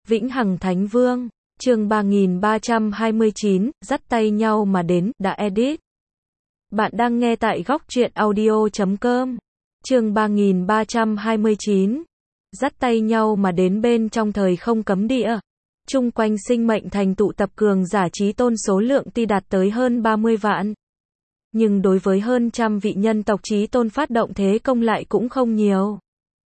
Vĩnh Hằng Thánh Vương, chương 3329, dắt tay nhau mà đến, đã edit. Bạn đang nghe tại góc truyện audio.com. Chương 3329, dắt tay nhau mà đến bên trong thời không cấm địa. Chung quanh sinh mệnh thành tụ tập cường giả chí tôn số lượng tuy đạt tới hơn 30 vạn. Nhưng đối với hơn trăm vị nhân tộc chí tôn phát động thế công lại cũng không nhiều.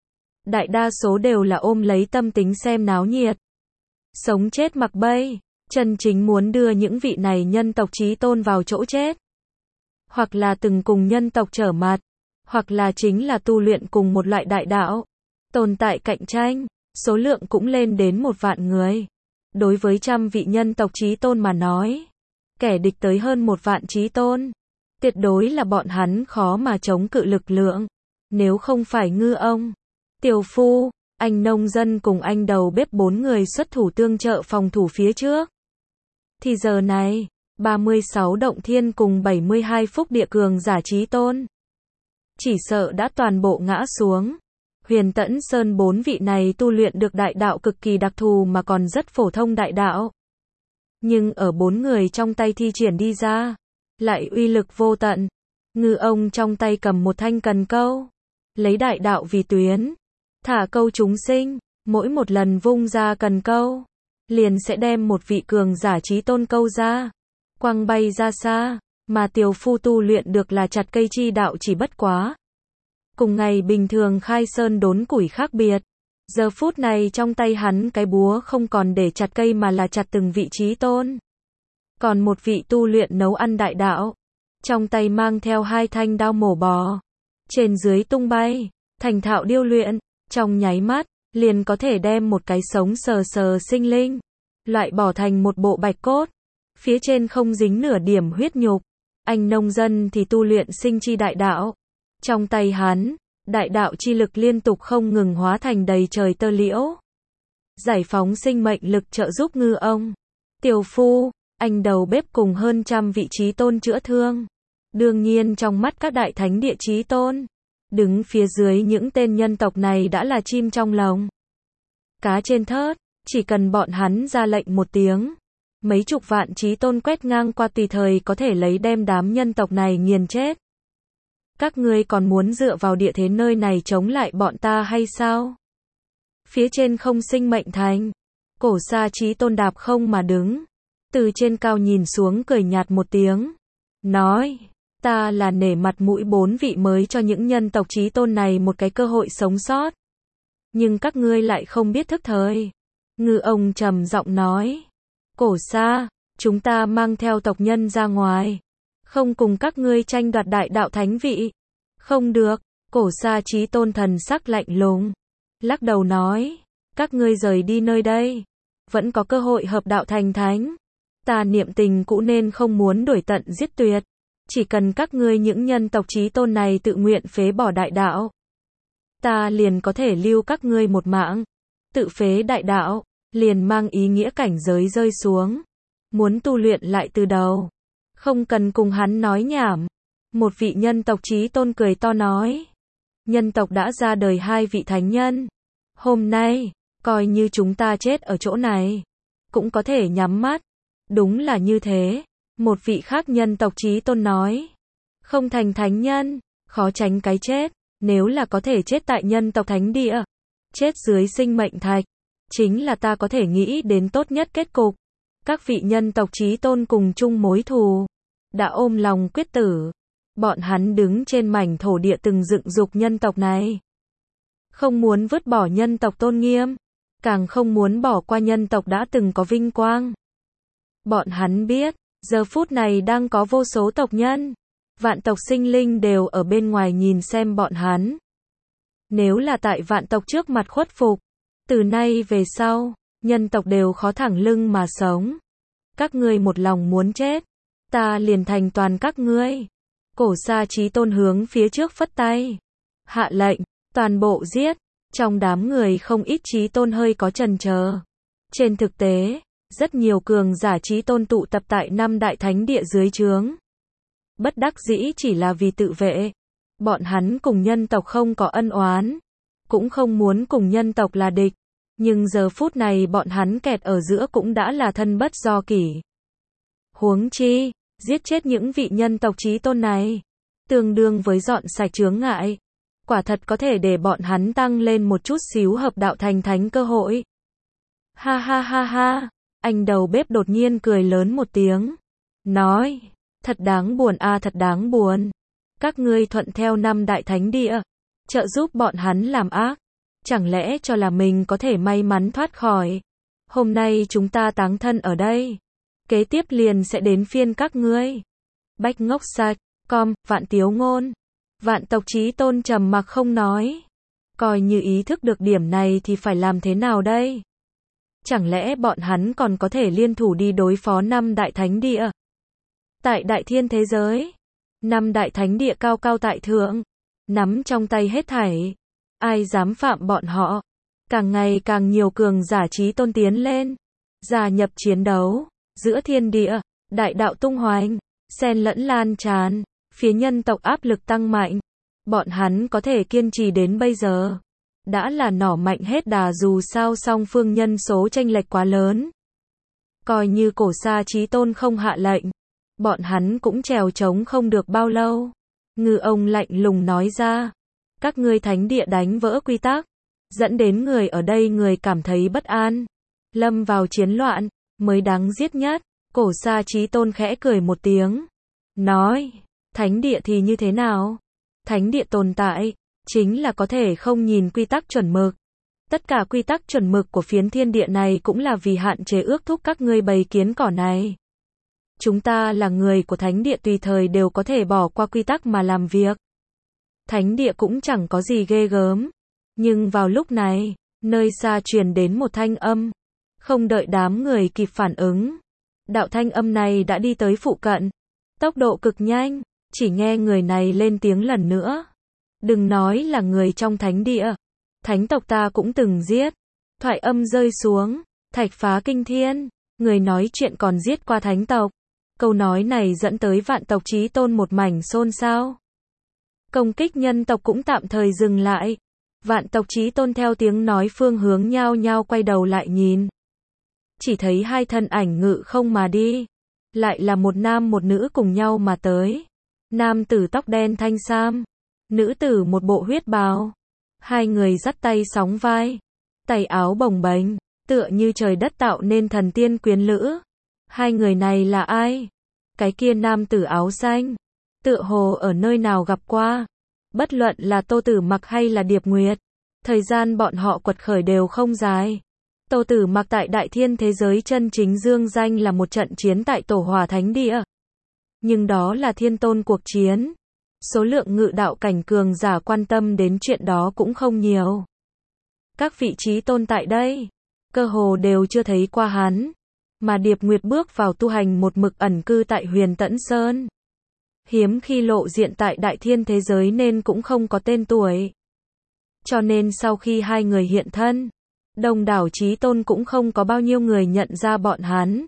Đại đa số đều là ôm lấy tâm tính xem náo nhiệt. Sống chết mặc bay, chân chính muốn đưa những vị này nhân tộc chí tôn vào chỗ chết. Hoặc là từng cùng nhân tộc trở mặt, hoặc là chính là tu luyện cùng một loại đại đạo. Tồn tại cạnh tranh, số lượng cũng lên đến 1 vạn người. Đối với trăm vị nhân tộc chí tôn mà nói, kẻ địch tới hơn 1 vạn chí tôn, tuyệt đối là bọn hắn khó mà chống cự lực lượng. Nếu không phải Ngư Ông, Tiểu Phu, anh nông dân cùng anh đầu bếp 4 người xuất thủ tương trợ phòng thủ phía trước, thì giờ này, 36 động thiên cùng 72 phúc địa cường giả chí tôn, chỉ sợ đã toàn bộ ngã xuống. Huyền Tẫn Sơn 4 vị này tu luyện được đại đạo cực kỳ đặc thù mà còn rất phổ thông đại đạo. Nhưng ở 4 người trong tay thi triển đi ra, lại uy lực vô tận. Ngư Ông trong tay cầm một thanh cần câu, lấy đại đạo vì tuyến, thả câu chúng sinh, mỗi một lần vung ra cần câu, liền sẽ đem một vị cường giả chí tôn câu ra, quăng bay ra xa, mà Tiểu Phu tu luyện được là chặt cây chi đạo chỉ bất quá. Cùng ngày bình thường khai sơn đốn củi khác biệt, giờ phút này trong tay hắn cái búa không còn để chặt cây mà là chặt từng vị chí tôn. Còn một vị tu luyện nấu ăn đại đạo, trong tay mang theo 2 thanh đao mổ bò, trên dưới tung bay, thành thạo điêu luyện, trong nháy mắt, liền có thể đem một cái sống sờ sờ sinh linh, loại bỏ thành một bộ bạch cốt, phía trên không dính nửa điểm huyết nhục. Anh nông dân thì tu luyện sinh chi đại đạo, trong tay hắn, đại đạo chi lực liên tục không ngừng hóa thành đầy trời tơ liễu, giải phóng sinh mệnh lực trợ giúp Ngư Ông, Tiểu Phu, anh đầu bếp cùng hơn trăm vị chí tôn chữa thương. Đương nhiên trong mắt các đại thánh địa chí tôn, đứng phía dưới những tên nhân tộc này đã là chim trong lồng, cá trên thớt, chỉ cần bọn hắn ra lệnh một tiếng, mấy chục vạn chí tôn quét ngang qua tùy thời có thể lấy đem đám nhân tộc này nghiền chết. Các ngươi còn muốn dựa vào địa thế nơi này chống lại bọn ta hay sao? Phía trên không sinh mệnh thành, Cổ Sa chí tôn đạp không mà đứng, từ trên cao nhìn xuống cười nhạt một tiếng, nói, ta là nể mặt mũi 4 vị mới cho những nhân tộc chí tôn này một cái cơ hội sống sót. Nhưng các ngươi lại không biết thức thời. Ngư Ông trầm giọng nói, Cổ Sa, chúng ta mang theo tộc nhân ra ngoài, không cùng các ngươi tranh đoạt đại đạo thánh vị. Không được. Cổ Sa chí tôn thần sắc lạnh lùng, lắc đầu nói, các ngươi rời đi nơi đây, vẫn có cơ hội hợp đạo thành thánh. Ta niệm tình cũ nên không muốn đuổi tận giết tuyệt. Chỉ cần các ngươi những nhân tộc chí tôn này tự nguyện phế bỏ đại đạo, ta liền có thể lưu các ngươi một mạng. Tự phế đại đạo, liền mang ý nghĩa cảnh giới rơi xuống. Muốn tu luyện lại từ đầu, không cần cùng hắn nói nhảm. Một vị nhân tộc chí tôn cười to nói, nhân tộc đã ra đời 2 vị thánh nhân. Hôm nay, coi như chúng ta chết ở chỗ này, cũng có thể nhắm mắt. Đúng là như thế. Một vị khác nhân tộc chí tôn nói, không thành thánh nhân, khó tránh cái chết. Nếu là có thể chết tại nhân tộc thánh địa, chết dưới sinh mệnh thạch, chính là ta có thể nghĩ đến tốt nhất kết cục. Các vị nhân tộc chí tôn cùng chung mối thù, đã ôm lòng quyết tử. Bọn hắn đứng trên mảnh thổ địa từng dựng dục nhân tộc này, không muốn vứt bỏ nhân tộc tôn nghiêm, càng không muốn bỏ qua nhân tộc đã từng có vinh quang. Bọn hắn biết, giờ phút này đang có vô số tộc nhân, vạn tộc sinh linh đều ở bên ngoài nhìn xem bọn hắn. Nếu là tại vạn tộc trước mặt khuất phục, từ nay về sau, nhân tộc đều khó thẳng lưng mà sống. Các ngươi một lòng muốn chết, ta liền thành toàn các ngươi. Cổ Sa chí tôn hướng phía trước phất tay, hạ lệnh, toàn bộ giết. Trong đám người không ít chí tôn hơi có chần chờ. Trên thực tế, rất nhiều cường giả chí tôn tụ tập tại 5 đại thánh địa dưới trướng. Bất đắc dĩ chỉ là vì tự vệ. Bọn hắn cùng nhân tộc không có ân oán, cũng không muốn cùng nhân tộc là địch. Nhưng giờ phút này bọn hắn kẹt ở giữa cũng đã là thân bất do kỷ. Huống chi, giết chết những vị nhân tộc chí tôn này, tương đương với dọn sạch chướng ngại. Quả thật có thể để bọn hắn tăng lên một chút xíu hợp đạo thành thánh cơ hội. Ha ha ha ha, anh đầu bếp đột nhiên cười lớn một tiếng. Nói, thật đáng buồn a, thật đáng buồn. Các ngươi thuận theo năm đại thánh địa, trợ giúp bọn hắn làm ác. Chẳng lẽ cho là mình có thể may mắn thoát khỏi. Hôm nay chúng ta táng thân ở đây. Kế tiếp liền sẽ đến phiên các ngươi. Bách ngốc sạch, Vạn Tiếu Ngôn. Vạn tộc chí tôn trầm mặc không nói. Coi như ý thức được điểm này thì phải làm thế nào đây? Chẳng lẽ bọn hắn còn có thể liên thủ đi đối phó năm đại thánh địa? Tại đại thiên thế giới, năm đại thánh địa cao cao tại thượng, nắm trong tay hết thảy. Ai dám phạm bọn họ? Càng ngày càng nhiều cường giả chí tôn tiến lên, gia nhập chiến đấu. Giữa thiên địa, đại đạo tung hoành, xen lẫn lan tràn, phía nhân tộc áp lực tăng mạnh. Bọn hắn có thể kiên trì đến bây giờ, đã là nỏ mạnh hết đà, dù sao song phương nhân số chênh lệch quá lớn. Coi như Cổ Sa chí tôn không hạ lệnh, bọn hắn cũng trèo trống không được bao lâu. Ngư ông lạnh lùng nói ra, các ngươi thánh địa đánh vỡ quy tắc, dẫn đến người ở đây người cảm thấy bất an, lâm vào chiến loạn, mới đáng giết nhất. Cổ Sa chí tôn khẽ cười một tiếng, nói, thánh địa thì như thế nào? Thánh địa tồn tại, chính là có thể không nhìn quy tắc chuẩn mực. Tất cả quy tắc chuẩn mực của phiến thiên địa này cũng là vì hạn chế ước thúc các ngươi bầy kiến cỏ này. Chúng ta là người của thánh địa tùy thời đều có thể bỏ qua quy tắc mà làm việc. Thánh địa cũng chẳng có gì ghê gớm. Nhưng vào lúc này, nơi xa truyền đến một thanh âm. Không đợi đám người kịp phản ứng, đạo thanh âm này đã đi tới phụ cận. Tốc độ cực nhanh, chỉ nghe người này lên tiếng lần nữa. Đừng nói là người trong thánh địa. Thánh tộc ta cũng từng giết. Thoại âm rơi xuống, thạch phá kinh thiên. Người nói chuyện còn giết qua thánh tộc. Câu nói này dẫn tới vạn tộc chí tôn một mảnh xôn xao. Công kích nhân tộc cũng tạm thời dừng lại. Vạn tộc chí tôn theo tiếng nói phương hướng nhao nhao quay đầu lại nhìn. Chỉ thấy hai thân ảnh ngự không mà đi. Lại là một nam một nữ cùng nhau mà tới. Nam tử tóc đen thanh sam, nữ tử một bộ huyết bào. Hai người dắt tay sóng vai, tay áo bồng bềnh, tựa như trời đất tạo nên thần tiên quyến lữ. Hai người này là ai? Cái kia nam tử áo xanh, tựa hồ ở nơi nào gặp qua. Bất luận là Tô Tử Mặc hay là Điệp Nguyệt, thời gian bọn họ quật khởi đều không dài. Tô Tử Mặc tại đại thiên thế giới chân chính dương danh là một trận chiến tại Tổ Hòa Thánh Địa. Nhưng đó là thiên tôn cuộc chiến. Số lượng ngự đạo cảnh cường giả quan tâm đến chuyện đó cũng không nhiều. Các vị chí tôn tại đây, cơ hồ đều chưa thấy qua hắn. Mà Điệp Nguyệt bước vào tu hành một mực ẩn cư tại Huyền Tẫn Sơn. Hiếm khi lộ diện tại đại thiên thế giới nên cũng không có tên tuổi. Cho nên sau khi hai người hiện thân, đông đảo chí tôn cũng không có bao nhiêu người nhận ra bọn hắn.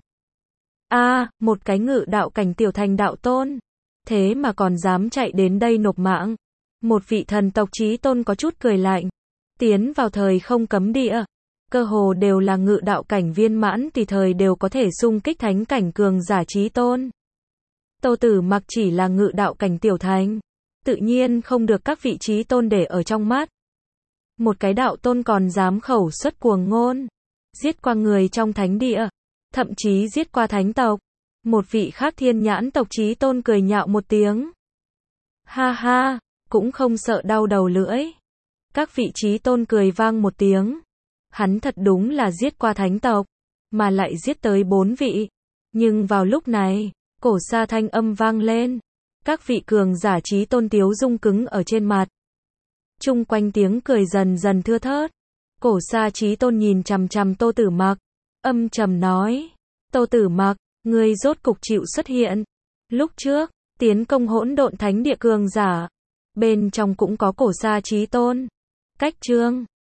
Một cái ngự đạo cảnh tiểu thành đạo tôn. Thế mà còn dám chạy đến đây nộp mạng. Một vị thần tộc chí tôn có chút cười lạnh. Tiến vào thời không cấm địa, cơ hồ đều là ngự đạo cảnh viên mãn, tùy thời đều có thể xung kích thánh cảnh cường giả chí tôn. Tô Tử Mặc chỉ là ngự đạo cảnh tiểu thành, tự nhiên không được các vị chí tôn để ở trong mắt. Một cái đạo tôn còn dám khẩu xuất cuồng ngôn, giết qua người trong thánh địa, thậm chí giết qua thánh tộc. Một vị khác thiên nhãn tộc chí tôn cười nhạo một tiếng. Ha ha, cũng không sợ đau đầu lưỡi. Các vị chí tôn cười vang một tiếng. Hắn thật đúng là giết qua thánh tộc, mà lại giết tới 4 vị. Nhưng vào lúc này, Cổ Sa thanh âm vang lên. Các vị cường giả chí tôn tiếu dung cứng ở trên mặt. Chung quanh tiếng cười dần dần thưa thớt. Cổ Sa chí tôn nhìn chằm chằm Tô Tử Mặc, âm trầm nói: Tô Tử Mặc, ngươi rốt cục chịu xuất hiện. Lúc trước, tiến công Hỗn Độn Thánh Địa cường giả, bên trong cũng có Cổ Sa chí tôn. Cách chương